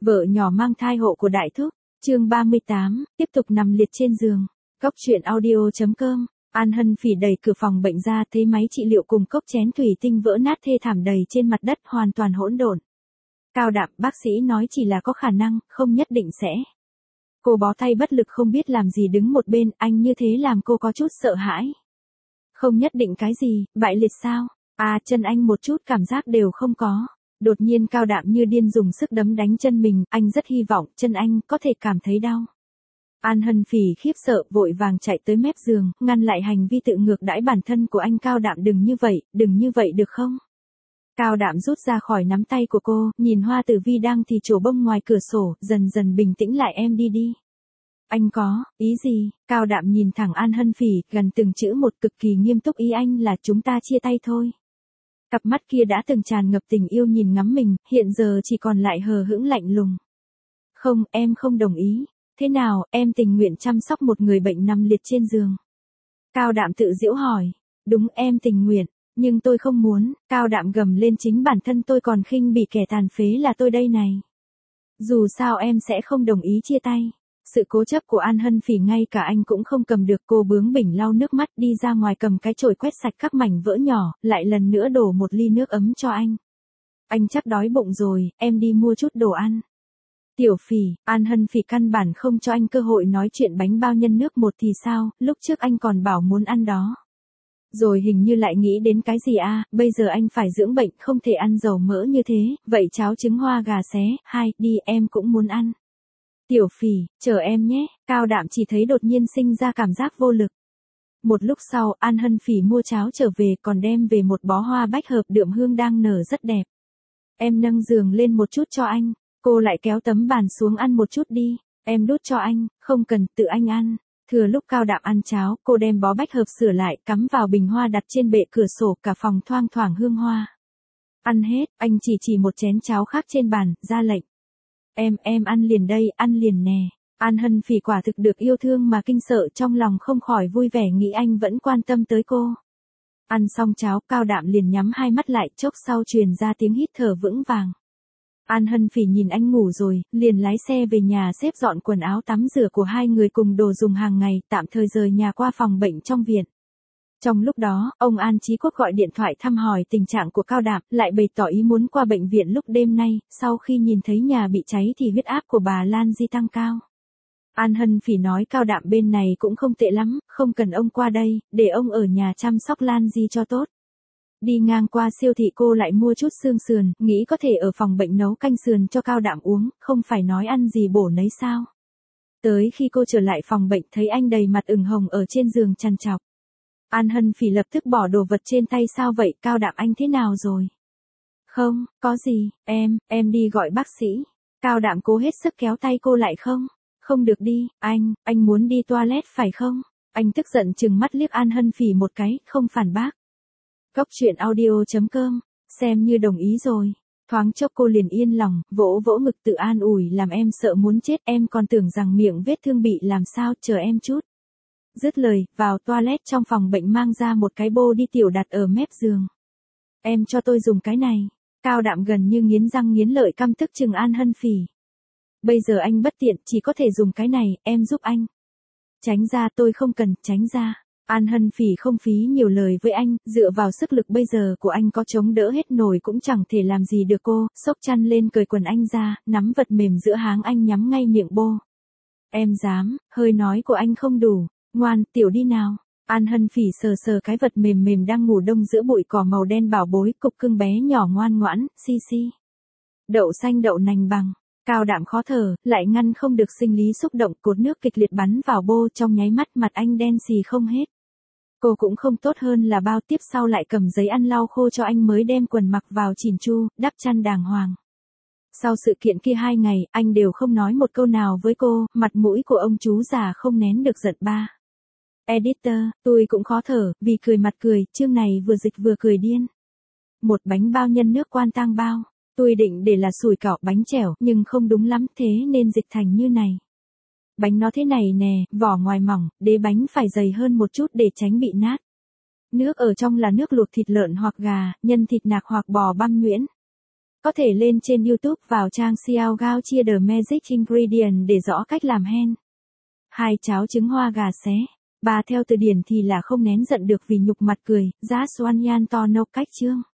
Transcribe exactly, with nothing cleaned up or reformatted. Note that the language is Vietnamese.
Vợ nhỏ mang thai hộ của đại thúc, chương ba mươi tám, tiếp tục nằm liệt trên giường. Cốc truyện audio chấm com. An Hân Phỉ đẩy cửa phòng bệnh ra, thấy máy trị liệu cùng cốc chén thủy tinh vỡ nát thê thảm đầy trên mặt đất, hoàn toàn hỗn độn. Cao Đạm, bác sĩ nói chỉ là có khả năng, không nhất định sẽ. Cô bó tay bất lực không biết làm gì đứng một bên, anh như thế làm cô có chút sợ hãi. Không nhất định cái gì, bại liệt sao? À, chân anh một chút cảm giác đều không có. Đột nhiên Cao Đạm như điên dùng sức đấm đánh chân mình, anh rất hy vọng chân anh có thể cảm thấy đau. An Hân Phỉ khiếp sợ, vội vàng chạy tới mép giường, ngăn lại hành vi tự ngược đãi bản thân của anh. Cao Đạm, đừng như vậy, đừng như vậy được không? Cao Đạm rút ra khỏi nắm tay của cô, nhìn Hoa Tử Vi đang thì trổ bông ngoài cửa sổ, dần dần bình tĩnh lại. Em đi đi. Anh có ý gì? Cao Đạm nhìn thẳng An Hân Phỉ, gần từng chữ một, cực kỳ nghiêm túc. Ý anh là chúng ta chia tay thôi. Cặp mắt kia đã từng tràn ngập tình yêu nhìn ngắm mình, hiện giờ chỉ còn lại hờ hững lạnh lùng. Không, em không đồng ý. Thế nào, em tình nguyện chăm sóc một người bệnh nằm liệt trên giường? Cao Đạm tự giễu hỏi. Đúng, em tình nguyện, nhưng tôi không muốn. Cao Đạm gầm lên, chính bản thân tôi còn khinh bỉ kẻ tàn phế là tôi đây này. Dù sao em sẽ không đồng ý chia tay. Sự cố chấp của An Hân Phỉ ngay cả anh cũng không cầm được. Cô bướng bỉnh lau nước mắt đi ra ngoài, cầm cái chổi quét sạch các mảnh vỡ nhỏ, lại lần nữa đổ một ly nước ấm cho anh. Anh chắc đói bụng rồi, em đi mua chút đồ ăn. Tiểu Phỉ, An Hân Phỉ căn bản không cho anh cơ hội nói chuyện. Bánh bao nhân nước một thì sao, lúc trước anh còn bảo muốn ăn đó. Rồi hình như lại nghĩ đến cái gì à, bây giờ anh phải dưỡng bệnh, không thể ăn dầu mỡ như thế, vậy cháo trứng hoa gà xé, hai, đi, em cũng muốn ăn. Tiểu Phỉ, chờ em nhé. Cao Đạm chỉ thấy đột nhiên sinh ra cảm giác vô lực. Một lúc sau, An Hân Phỉ mua cháo trở về, còn đem về một bó hoa bách hợp đượm hương đang nở rất đẹp. Em nâng giường lên một chút cho anh. Cô lại kéo tấm bàn xuống, ăn một chút đi. Em đút cho anh, không cần, tự anh ăn. Thừa lúc Cao Đạm ăn cháo, cô đem bó bách hợp sửa lại, cắm vào bình hoa đặt trên bệ cửa sổ, cả phòng thoang thoảng hương hoa. Ăn hết, anh chỉ chỉ một chén cháo khác trên bàn, ra lệnh. Em, em ăn liền đây, ăn liền nè. An Hân Phỉ quả thực được yêu thương mà kinh sợ, trong lòng không khỏi vui vẻ nghĩ anh vẫn quan tâm tới cô. Ăn xong cháo, Cao Đạm liền nhắm hai mắt lại, chốc sau truyền ra tiếng hít thở vững vàng. An Hân Phỉ nhìn anh ngủ rồi, liền lái xe về nhà xếp dọn quần áo tắm rửa của hai người cùng đồ dùng hàng ngày, tạm thời rời nhà qua phòng bệnh trong viện. Trong lúc đó, ông An Chí Quốc gọi điện thoại thăm hỏi tình trạng của Cao Đạm, lại bày tỏ ý muốn qua bệnh viện lúc đêm nay. Sau khi nhìn thấy nhà bị cháy thì huyết áp của bà Lan Di tăng cao. An Hân Phỉ nói Cao Đạm bên này cũng không tệ lắm, không cần ông qua đây, để ông ở nhà chăm sóc Lan Di cho tốt. Đi ngang qua siêu thị cô lại mua chút xương sườn, nghĩ có thể ở phòng bệnh nấu canh sườn cho Cao Đạm uống, không phải nói ăn gì bổ nấy sao. Tới khi cô trở lại phòng bệnh thấy anh đầy mặt ửng hồng ở trên giường trằn trọc. An Hân Phỉ lập tức bỏ đồ vật trên tay. Sao vậy, Cao Đạm, anh thế nào rồi? Không, có gì, em, em đi gọi bác sĩ. Cao Đạm cố hết sức kéo tay cô lại. Không, không được đi, anh, anh muốn đi toilet phải không? Anh tức giận trừng mắt liếc An Hân Phỉ một cái, không phản bác. Cốc truyện audio chấm com, xem như đồng ý rồi. Thoáng chốc cô liền yên lòng, vỗ vỗ ngực tự an ủi, làm em sợ muốn chết, em còn tưởng rằng miệng vết thương bị làm sao, chờ em chút. Dứt lời, vào toilet trong phòng bệnh mang ra một cái bô đi tiểu đặt ở mép giường. Em cho tôi dùng cái này. Cao Đạm gần như nghiến răng nghiến lợi căm tức chừng An Hân Phỉ. Bây giờ anh bất tiện, chỉ có thể dùng cái này, em giúp anh. Tránh ra, tôi không cần, tránh ra. An Hân Phỉ không phí nhiều lời với anh, dựa vào sức lực bây giờ của anh có chống đỡ hết nổi cũng chẳng thể làm gì được cô, xốc chăn lên cởi quần anh ra, nắm vật mềm giữa háng anh nhắm ngay miệng bô. Em dám, hơi nói của anh không đủ, ngoan, tiểu đi nào. An Hân Phỉ sờ sờ cái vật mềm mềm đang ngủ đông giữa bụi cỏ màu đen bảo bối, cục cưng bé nhỏ ngoan ngoãn, xi xi. Đậu xanh đậu nành bằng. Cao Đạm khó thở, lại ngăn không được sinh lý xúc động, cột nước kịch liệt bắn vào bô, trong nháy mắt mặt anh đen xì không hết. Cô cũng không tốt hơn là bao, tiếp sau lại cầm giấy ăn lau khô cho anh mới đem quần mặc vào chỉn chu, đắp chăn đàng hoàng. Sau sự kiện kia hai ngày, anh đều không nói một câu nào với cô, mặt mũi của ông chú già không nén được giận. Ba. Editor, tôi cũng khó thở, vì cười mặt cười, chương này vừa dịch vừa cười điên. Một bánh bao nhân nước quan tang bao. Tôi định để là sủi cảo bánh chèo, nhưng không đúng lắm, thế nên dịch thành như này. Bánh nó thế này nè, vỏ ngoài mỏng, đế bánh phải dày hơn một chút để tránh bị nát. Nước ở trong là nước luộc thịt lợn hoặc gà, nhân thịt nạc hoặc bò băm nhuyễn. Có thể lên trên YouTube vào trang Xiao Gao Chia The Magic Ingredient để rõ cách làm hen. hai Cháo trứng hoa gà xé. ba Theo từ điển thì là không nén giận được vì nhục mặt cười, Just One Yan To No cách chương.